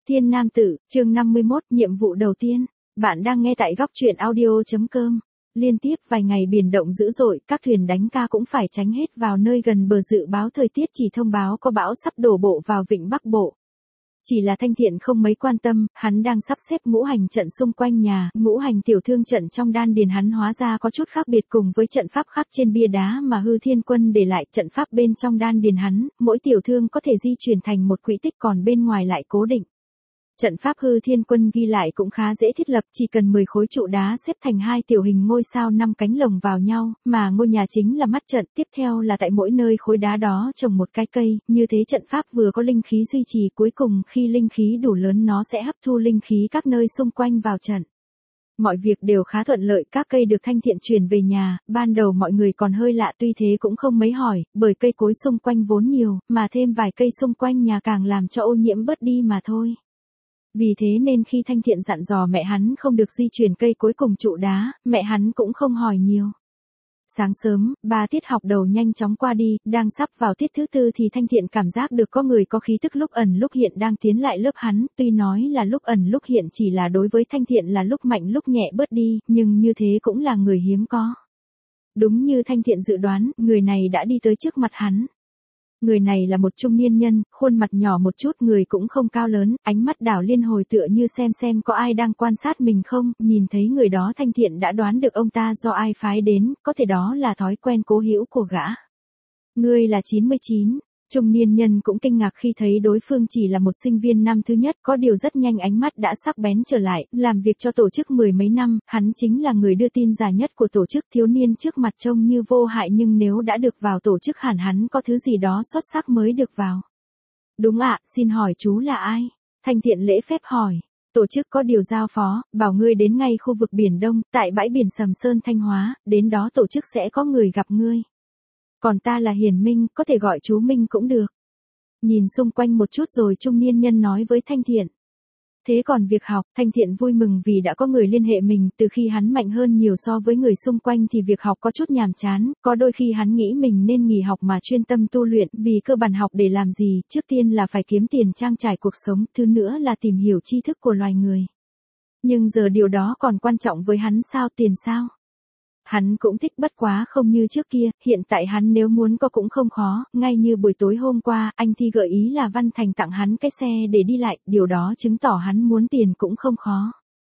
Thiên Nam Tử, chương 51, nhiệm vụ đầu tiên. Bạn đang nghe tại góc truyện audio.com. Liên tiếp vài ngày biển động dữ dội, các thuyền đánh cá cũng phải tránh hết vào nơi gần bờ. Dự báo thời tiết chỉ thông báo có bão sắp đổ bộ vào vịnh Bắc Bộ. Chỉ là Thanh Thiện không mấy quan tâm, hắn đang sắp xếp ngũ hành trận xung quanh nhà. Ngũ hành tiểu thương trận trong đan điền hắn hóa ra có chút khác biệt cùng với trận pháp khắc trên bia đá mà Hư Thiên Quân để lại. Trận pháp bên trong đan điền hắn, mỗi tiểu thương có thể di chuyển thành một quỹ tích, còn bên ngoài lại cố định. Trận pháp Hư Thiên Quân ghi lại cũng khá dễ thiết lập, chỉ cần 10 khối trụ đá xếp thành hai tiểu hình ngôi sao 5 cánh lồng vào nhau, mà ngôi nhà chính là mắt trận. Tiếp theo là tại mỗi nơi khối đá đó trồng một cái cây, như thế trận pháp vừa có linh khí duy trì, cuối cùng khi linh khí đủ lớn nó sẽ hấp thu linh khí các nơi xung quanh vào trận. Mọi việc đều khá thuận lợi, các cây được Thanh Thiện chuyển về nhà. Ban đầu mọi người còn hơi lạ, tuy thế cũng không mấy hỏi, bởi cây cối xung quanh vốn nhiều, mà thêm vài cây xung quanh nhà càng làm cho ô nhiễm bớt đi mà thôi. Vì thế nên khi Thanh Thiện dặn dò mẹ hắn không được di chuyển cây cối cùng trụ đá, mẹ hắn cũng không hỏi nhiều. Sáng sớm, 3 tiết học đầu nhanh chóng qua đi, đang sắp vào tiết thứ 4 thì Thanh Thiện cảm giác được có người có khí tức lúc ẩn lúc hiện đang tiến lại lớp hắn. Tuy nói là lúc ẩn lúc hiện chỉ là đối với Thanh Thiện là lúc mạnh lúc nhẹ bớt đi, nhưng như thế cũng là người hiếm có. Đúng như Thanh Thiện dự đoán, người này đã đi tới trước mặt hắn. Người này là một trung niên nhân, khuôn mặt nhỏ một chút, người cũng không cao lớn, ánh mắt đảo liên hồi tựa như xem có ai đang quan sát mình không. Nhìn thấy người đó Thanh Thiện đã đoán được ông ta do ai phái đến, có thể đó là thói quen cố hữu của gã. Ngươi là 99. Trung niên nhân cũng kinh ngạc khi thấy đối phương chỉ là một sinh viên năm thứ nhất, có điều rất nhanh ánh mắt đã sắc bén trở lại. Làm việc cho tổ chức 10 mấy năm, hắn chính là người đưa tin già nhất của tổ chức. Thiếu niên trước mặt trông như vô hại nhưng nếu đã được vào tổ chức hẳn hắn có thứ gì đó xuất sắc mới được vào. Đúng ạ, xin hỏi chú là ai? Thanh Thiện lễ phép hỏi. Tổ chức có điều giao phó, bảo ngươi đến ngay khu vực Biển Đông, tại bãi biển Sầm Sơn Thanh Hóa, đến đó tổ chức sẽ có người gặp ngươi. Còn ta là Hiền Minh, có thể gọi chú Minh cũng được. Nhìn xung quanh một chút rồi trung niên nhân nói với Thanh Thiện. Thế còn việc học, Thanh Thiện vui mừng vì đã có người liên hệ mình. Từ khi hắn mạnh hơn nhiều so với người xung quanh thì việc học có chút nhàm chán, có đôi khi hắn nghĩ mình nên nghỉ học mà chuyên tâm tu luyện. Vì cơ bản học để làm gì, trước tiên là phải kiếm tiền trang trải cuộc sống, thứ nữa là tìm hiểu tri thức của loài người. Nhưng giờ điều đó còn quan trọng với hắn sao? Tiền sao? Hắn cũng thích, bất quá không như trước kia, hiện tại hắn nếu muốn có cũng không khó. Ngay như buổi tối hôm qua, anh Thi gợi ý là Văn Thành tặng hắn cái xe để đi lại, điều đó chứng tỏ hắn muốn tiền cũng không khó.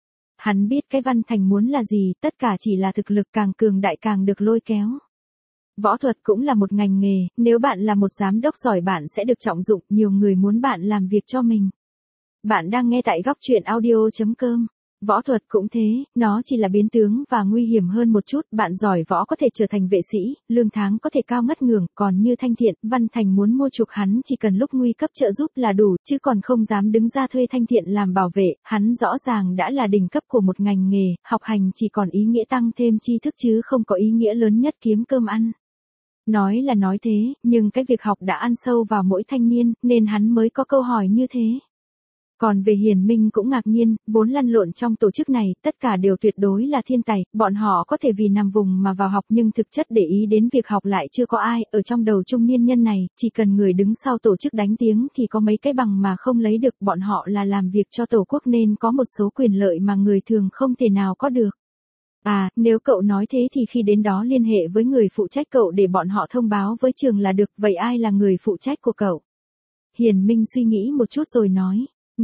Hắn biết cái Văn Thành muốn là gì, tất cả chỉ là thực lực càng cường đại càng được lôi kéo. Võ thuật cũng là một ngành nghề, nếu bạn là một giám đốc giỏi bạn sẽ được trọng dụng, nhiều người muốn bạn làm việc cho mình. Bạn đang nghe tại góc truyện audio.com. Võ thuật cũng thế, nó chỉ là biến tướng và nguy hiểm hơn một chút. Bạn giỏi võ có thể trở thành vệ sĩ, lương tháng có thể cao ngất ngưởng, còn như Thanh Thiện, Văn Thành muốn mua chuộc hắn chỉ cần lúc nguy cấp trợ giúp là đủ, chứ còn không dám đứng ra thuê Thanh Thiện làm bảo vệ. Hắn rõ ràng đã là đỉnh cấp của một ngành nghề, học hành chỉ còn ý nghĩa tăng thêm tri thức chứ không có ý nghĩa lớn nhất kiếm cơm ăn. Nói là nói thế, nhưng cái việc học đã ăn sâu vào mỗi thanh niên, nên hắn mới có câu hỏi như thế. Còn về Hiền Minh cũng ngạc nhiên, vốn lăn lộn trong tổ chức này, tất cả đều tuyệt đối là thiên tài, bọn họ có thể vì nằm vùng mà vào học nhưng thực chất để ý đến việc học lại chưa có ai. Ở trong đầu trung niên nhân này, chỉ cần người đứng sau tổ chức đánh tiếng thì có mấy cái bằng mà không lấy được. Bọn họ là làm việc cho tổ quốc nên có một số quyền lợi mà người thường không thể nào có được. À, nếu cậu nói thế thì khi đến đó liên hệ với người phụ trách cậu để bọn họ thông báo với trường là được. Vậy ai là người phụ trách của cậu? Hiền Minh suy nghĩ một chút rồi nói.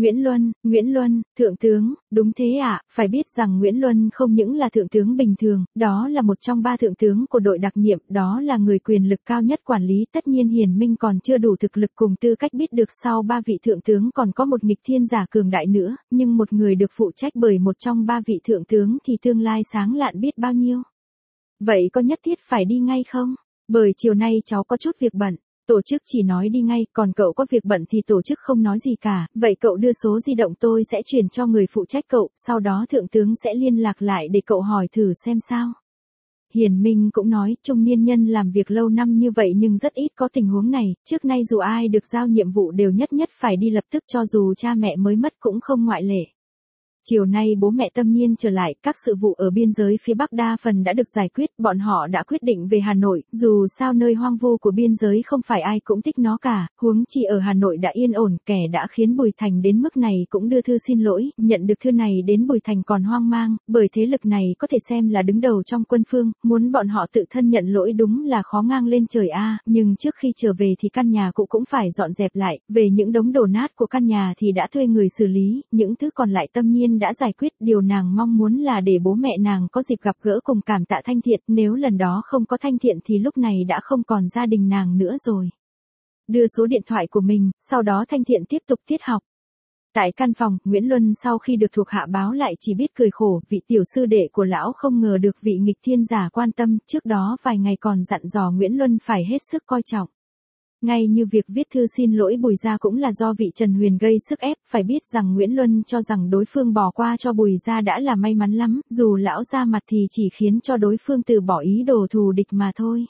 Nguyễn Luân, thượng tướng, đúng thế ạ, phải biết rằng Nguyễn Luân không những là thượng tướng bình thường, đó là một trong 3 thượng tướng của đội đặc nhiệm, đó là người quyền lực cao nhất quản lý. Tất nhiên Hiền Minh còn chưa đủ thực lực cùng tư cách biết được sau 3 vị thượng tướng còn có một nghịch thiên giả cường đại nữa, nhưng một người được phụ trách bởi một trong 3 vị thượng tướng thì tương lai sáng lạn biết bao nhiêu. Vậy có nhất thiết phải đi ngay không? Bởi chiều nay cháu có chút việc bận. Tổ chức chỉ nói đi ngay, còn cậu có việc bận thì tổ chức không nói gì cả. Vậy cậu đưa số di động tôi sẽ chuyển cho người phụ trách cậu, sau đó thượng tướng sẽ liên lạc lại để cậu hỏi thử xem sao. Hiền Minh cũng nói, trung niên nhân làm việc lâu năm như vậy nhưng rất ít có tình huống này, trước nay dù ai được giao nhiệm vụ đều nhất phải đi lập tức, cho dù cha mẹ mới mất cũng không ngoại lệ. Chiều nay bố mẹ Tâm Nhiên trở lại, các sự vụ ở biên giới phía Bắc đa phần đã được giải quyết, bọn họ đã quyết định về Hà Nội, dù sao nơi hoang vu của biên giới không phải ai cũng thích nó cả, huống chi ở Hà Nội đã yên ổn, kẻ đã khiến Bùi Thành đến mức này cũng đưa thư xin lỗi, nhận được thư này đến Bùi Thành còn hoang mang, bởi thế lực này có thể xem là đứng đầu trong quân phương, muốn bọn họ tự thân nhận lỗi đúng là khó ngang lên trời a, nhưng trước khi trở về thì căn nhà cũ cũng phải dọn dẹp lại, về những đống đổ nát của căn nhà thì đã thuê người xử lý, những thứ còn lại Tâm Nhiên đã giải quyết, điều nàng mong muốn là để bố mẹ nàng có dịp gặp gỡ cùng cảm tạ Thanh Thiện, nếu lần đó không có Thanh Thiện thì lúc này đã không còn gia đình nàng nữa rồi. Đưa số điện thoại của mình, sau đó Thanh Thiện tiếp tục tiết học. Tại căn phòng, Nguyễn Luân sau khi được thuộc hạ báo lại chỉ biết cười khổ, vị tiểu sư đệ của lão không ngờ được vị nghịch thiên giả quan tâm, trước đó vài ngày còn dặn dò Nguyễn Luân phải hết sức coi trọng. Ngay như việc viết thư xin lỗi Bùi gia cũng là do vị Trần Huyền gây sức ép, phải biết rằng Nguyễn Luân cho rằng đối phương bỏ qua cho Bùi gia đã là may mắn lắm, dù lão ra mặt thì chỉ khiến cho đối phương từ bỏ ý đồ thù địch mà thôi.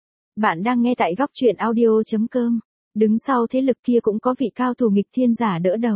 Bạn đang nghe tại góc truyện audio.com, đứng sau thế lực kia cũng có vị cao thủ nghịch thiên giả đỡ đầu.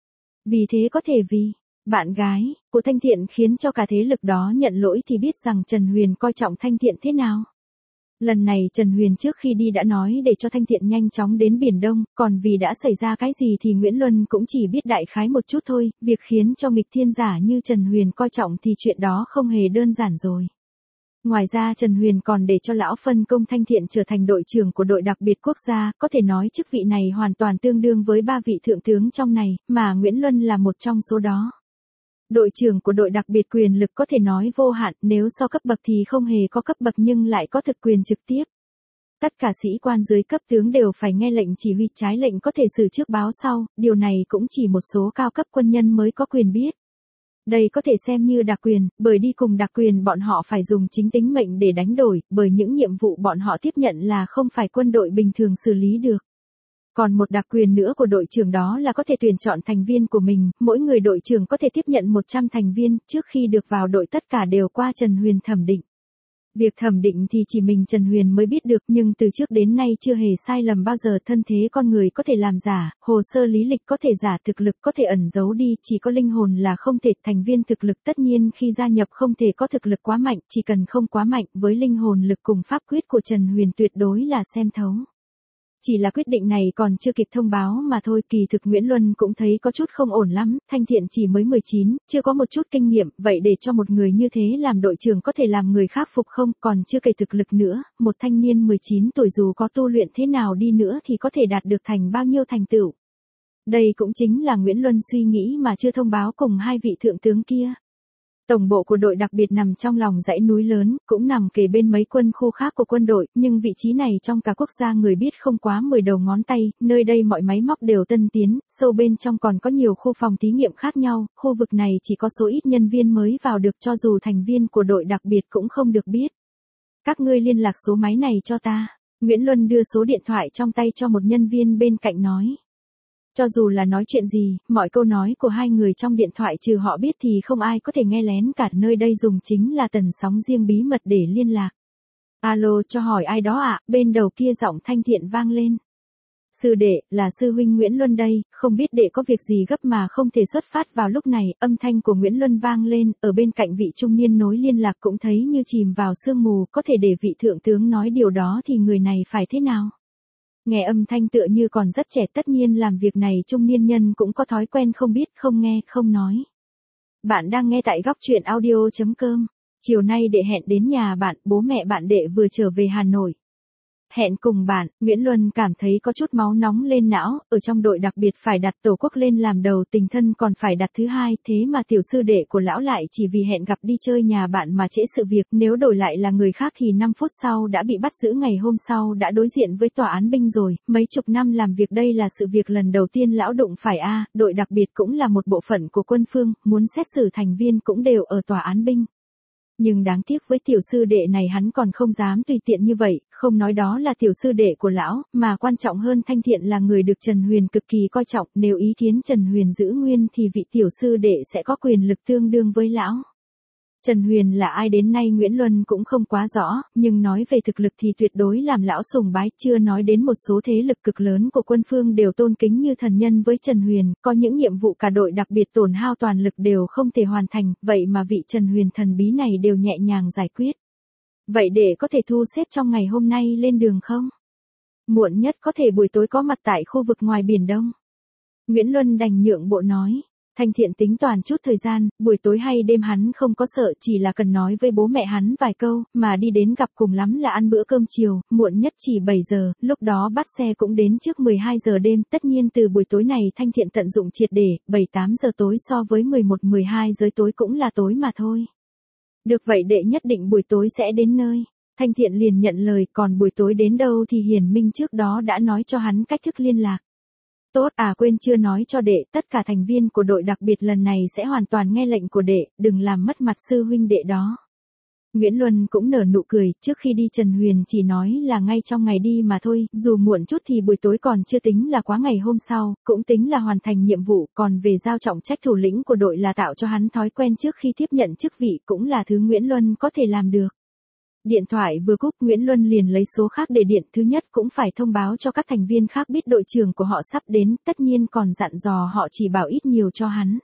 Vì thế có thể vì bạn gái của Thanh Thiện khiến cho cả thế lực đó nhận lỗi thì biết rằng Trần Huyền coi trọng Thanh Thiện thế nào. Lần này Trần Huyền trước khi đi đã nói để cho Thanh Thiện nhanh chóng đến Biển Đông, còn vì đã xảy ra cái gì thì Nguyễn Luân cũng chỉ biết đại khái một chút thôi, việc khiến cho nghịch thiên giả như Trần Huyền coi trọng thì chuyện đó không hề đơn giản rồi. Ngoài ra Trần Huyền còn để cho lão phân công Thanh Thiện trở thành đội trưởng của đội đặc biệt quốc gia, có thể nói chức vị này hoàn toàn tương đương với 3 vị thượng tướng trong này, mà Nguyễn Luân là một trong số đó. Đội trưởng của đội đặc biệt quyền lực có thể nói vô hạn, nếu so cấp bậc thì không hề có cấp bậc nhưng lại có thực quyền trực tiếp. Tất cả sĩ quan dưới cấp tướng đều phải nghe lệnh chỉ huy, trái lệnh có thể xử trước báo sau, điều này cũng chỉ một số cao cấp quân nhân mới có quyền biết. Đây có thể xem như đặc quyền, bởi đi cùng đặc quyền bọn họ phải dùng chính tính mệnh để đánh đổi, bởi những nhiệm vụ bọn họ tiếp nhận là không phải quân đội bình thường xử lý được. Còn một đặc quyền nữa của đội trưởng đó là có thể tuyển chọn thành viên của mình, mỗi người đội trưởng có thể tiếp nhận 100 thành viên, trước khi được vào đội tất cả đều qua Trần Huyền thẩm định. Việc thẩm định thì chỉ mình Trần Huyền mới biết được, nhưng từ trước đến nay chưa hề sai lầm bao giờ, thân thế con người có thể làm giả, hồ sơ lý lịch có thể giả, thực lực có thể ẩn giấu đi, chỉ có linh hồn là không thể. Thành viên thực lực tất nhiên khi gia nhập không thể có thực lực quá mạnh, chỉ cần không quá mạnh, với linh hồn lực cùng pháp quyết của Trần Huyền tuyệt đối là xem thấu. Chỉ là quyết định này còn chưa kịp thông báo mà thôi, kỳ thực Nguyễn Luân cũng thấy có chút không ổn lắm, Thanh Thiện chỉ mới 19, chưa có một chút kinh nghiệm, vậy để cho một người như thế làm đội trưởng có thể làm người khác phục không, còn chưa kể thực lực nữa, một thanh niên 19 tuổi dù có tu luyện thế nào đi nữa thì có thể đạt được thành bao nhiêu thành tựu. Đây cũng chính là Nguyễn Luân suy nghĩ mà chưa thông báo cùng hai vị thượng tướng kia. Tổng bộ của đội đặc biệt nằm trong lòng dãy núi lớn, cũng nằm kề bên mấy quân khu khác của quân đội, nhưng vị trí này trong cả quốc gia người biết không quá 10 đầu ngón tay, nơi đây mọi máy móc đều tân tiến, sâu bên trong còn có nhiều khu phòng thí nghiệm khác nhau, khu vực này chỉ có số ít nhân viên mới vào được, cho dù thành viên của đội đặc biệt cũng không được biết. Các ngươi liên lạc số máy này cho ta. Nguyễn Luân đưa số điện thoại trong tay cho một nhân viên bên cạnh nói. Cho dù là nói chuyện gì, mọi câu nói của hai người trong điện thoại trừ họ biết thì không ai có thể nghe lén cả, nơi đây dùng chính là tần sóng riêng bí mật để liên lạc. Alo, cho hỏi ai đó ạ? Bên đầu kia giọng Thanh Thiện vang lên. Sư đệ, là sư huynh Nguyễn Luân đây, không biết đệ có việc gì gấp mà không thể xuất phát vào lúc này, âm thanh của Nguyễn Luân vang lên, ở bên cạnh vị trung niên nối liên lạc cũng thấy như chìm vào sương mù, có thể để vị thượng tướng nói điều đó thì người này phải thế nào? Nghe âm thanh tựa như còn rất trẻ, tất nhiên làm việc này trung niên nhân cũng có thói quen không biết, không nghe, không nói. Bạn đang nghe tại góc truyện audio.com. Chiều nay đệ hẹn đến nhà bạn, bố mẹ bạn đệ vừa trở về Hà Nội. Hẹn cùng bạn, Nguyễn Luân cảm thấy có chút máu nóng lên não, ở trong đội đặc biệt phải đặt tổ quốc lên làm đầu, tình thân còn phải đặt thứ hai, thế mà tiểu sư đệ của lão lại chỉ vì hẹn gặp đi chơi nhà bạn mà trễ sự việc, nếu đổi lại là người khác thì 5 phút sau đã bị bắt giữ, ngày hôm sau đã đối diện với tòa án binh rồi, mấy chục năm làm việc đây là sự việc lần đầu tiên lão đụng phải đội đặc biệt cũng là một bộ phận của quân phương, muốn xét xử thành viên cũng đều ở tòa án binh. Nhưng đáng tiếc với tiểu sư đệ này hắn còn không dám tùy tiện như vậy, không nói đó là tiểu sư đệ của lão, mà quan trọng hơn Thanh Thiện là người được Trần Huyền cực kỳ coi trọng, nếu ý kiến Trần Huyền giữ nguyên thì vị tiểu sư đệ sẽ có quyền lực tương đương với lão. Trần Huyền là ai đến nay Nguyễn Luân cũng không quá rõ, nhưng nói về thực lực thì tuyệt đối làm lão sùng bái, chưa nói đến một số thế lực cực lớn của quân phương đều tôn kính như thần nhân với Trần Huyền, có những nhiệm vụ cả đội đặc biệt tổn hao toàn lực đều không thể hoàn thành, vậy mà vị Trần Huyền thần bí này đều nhẹ nhàng giải quyết. Vậy để có thể thu xếp trong ngày hôm nay lên đường không? Muộn nhất có thể buổi tối có mặt tại khu vực ngoài Biển Đông. Nguyễn Luân đành nhượng bộ nói. Thanh Thiện tính toán chút thời gian, buổi tối hay đêm hắn không có sợ, chỉ là cần nói với bố mẹ hắn vài câu, mà đi đến gặp cùng lắm là ăn bữa cơm chiều, muộn nhất chỉ 7 giờ, lúc đó bắt xe cũng đến trước 12 giờ đêm, tất nhiên từ buổi tối này Thanh Thiện tận dụng triệt để, 7-8 giờ tối so với 11-12 giờ tối cũng là tối mà thôi. Được vậy đệ nhất định buổi tối sẽ đến nơi. Thanh Thiện liền nhận lời, còn buổi tối đến đâu thì Hiển Minh trước đó đã nói cho hắn cách thức liên lạc. Tốt à, quên chưa nói cho đệ, tất cả thành viên của đội đặc biệt lần này sẽ hoàn toàn nghe lệnh của đệ, đừng làm mất mặt sư huynh đệ đó. Nguyễn Luân cũng nở nụ cười, trước khi đi Trần Huyền chỉ nói là ngay trong ngày đi mà thôi, dù muộn chút thì buổi tối còn chưa tính là quá ngày hôm sau, cũng tính là hoàn thành nhiệm vụ, còn về giao trọng trách thủ lĩnh của đội là tạo cho hắn thói quen trước khi tiếp nhận chức vị cũng là thứ Nguyễn Luân có thể làm được. Điện thoại vừa cúp, Nguyễn Luân liền lấy số khác để điện, thứ nhất cũng phải thông báo cho các thành viên khác biết đội trưởng của họ sắp đến, tất nhiên còn dặn dò họ chỉ bảo ít nhiều cho hắn.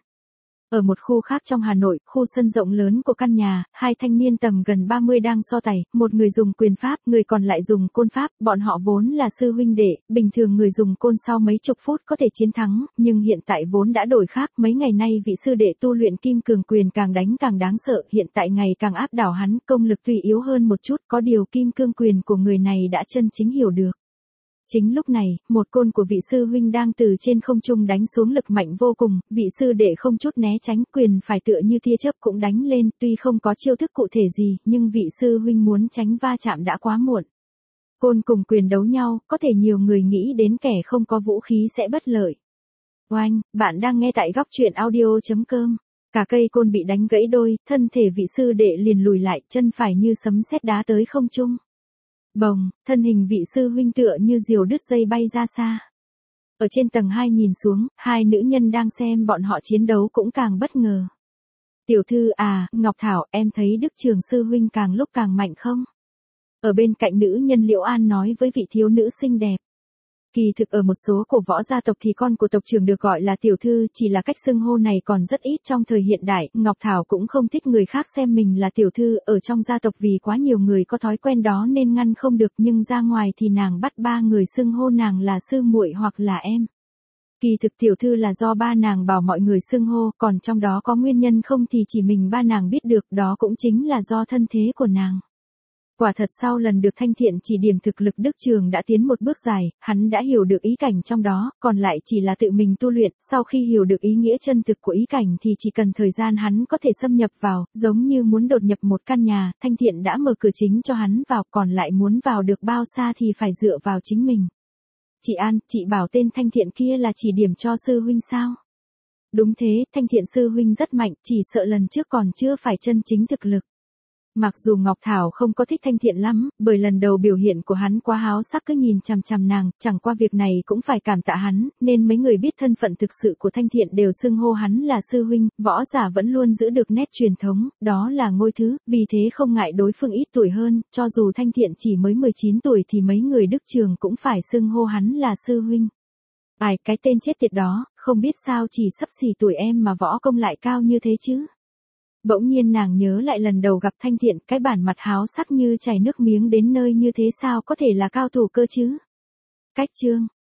Ở một khu khác trong Hà Nội, khu sân rộng lớn của căn nhà, hai thanh niên tầm gần 30 đang so tài, một người dùng quyền pháp, người còn lại dùng côn pháp, bọn họ vốn là sư huynh đệ, bình thường người dùng côn sau mấy chục phút có thể chiến thắng, nhưng hiện tại vốn đã đổi khác, mấy ngày nay vị sư đệ tu luyện kim cường quyền càng đánh càng đáng sợ, hiện tại ngày càng áp đảo hắn, công lực tuy yếu hơn một chút, có điều kim cương quyền của người này đã chân chính hiểu được. Chính lúc này, một côn của vị sư huynh đang từ trên không trung đánh xuống lực mạnh vô cùng, vị sư đệ không chút né tránh, quyền phải tựa như tia chớp cũng đánh lên, tuy không có chiêu thức cụ thể gì, nhưng vị sư huynh muốn tránh va chạm đã quá muộn. Côn cùng quyền đấu nhau, có thể nhiều người nghĩ đến kẻ không có vũ khí sẽ bất lợi. Oanh, bạn đang nghe tại góc truyện audio.com. Cả cây côn bị đánh gãy đôi, thân thể vị sư đệ liền lùi lại, chân phải như sấm sét đá tới không trung. Bồng, thân hình vị sư huynh tựa như diều đứt dây bay ra xa. Ở trên tầng 2 nhìn xuống, hai nữ nhân đang xem bọn họ chiến đấu cũng càng bất ngờ. Tiểu thư à, Ngọc Thảo, em thấy Đức Trường sư huynh càng lúc càng mạnh không? Ở bên cạnh nữ nhân Liễu An nói với vị thiếu nữ xinh đẹp. Kỳ thực ở một số cổ võ gia tộc thì con của tộc trưởng được gọi là tiểu thư, chỉ là cách xưng hô này còn rất ít trong thời hiện đại, Ngọc Thảo cũng không thích người khác xem mình là tiểu thư, ở trong gia tộc vì quá nhiều người có thói quen đó nên ngăn không được, nhưng ra ngoài thì nàng bắt ba người xưng hô nàng là sư muội hoặc là em. Kỳ thực tiểu thư là do ba nàng bảo mọi người xưng hô, còn trong đó có nguyên nhân không thì chỉ mình ba nàng biết được, đó cũng chính là do thân thế của nàng. Quả thật sau lần được Thanh Thiện chỉ điểm thực lực Đức Trường đã tiến một bước dài, hắn đã hiểu được ý cảnh trong đó, còn lại chỉ là tự mình tu luyện, sau khi hiểu được ý nghĩa chân thực của ý cảnh thì chỉ cần thời gian hắn có thể xâm nhập vào, giống như muốn đột nhập một căn nhà, Thanh Thiện đã mở cửa chính cho hắn vào, còn lại muốn vào được bao xa thì phải dựa vào chính mình. Chị An, chị bảo tên Thanh Thiện kia là chỉ điểm cho sư huynh sao? Đúng thế, Thanh Thiện sư huynh rất mạnh, chỉ sợ lần trước còn chưa phải chân chính thực lực. Mặc dù Ngọc Thảo không có thích Thanh Thiện lắm, bởi lần đầu biểu hiện của hắn quá háo sắc cứ nhìn chằm chằm nàng, chẳng qua việc này cũng phải cảm tạ hắn, nên mấy người biết thân phận thực sự của Thanh Thiện đều xưng hô hắn là sư huynh, võ giả vẫn luôn giữ được nét truyền thống, đó là ngôi thứ, vì thế không ngại đối phương ít tuổi hơn, cho dù Thanh Thiện chỉ mới 19 tuổi thì mấy người Đức Trường cũng phải xưng hô hắn là sư huynh. Ai, cái tên chết tiệt đó, không biết sao chỉ xấp xỉ tuổi em mà võ công lại cao như thế chứ. Bỗng nhiên nàng nhớ lại lần đầu gặp Thanh Thiện, cái bản mặt háo sắc như chảy nước miếng đến nơi như thế sao có thể là cao thủ cơ chứ. Cách chương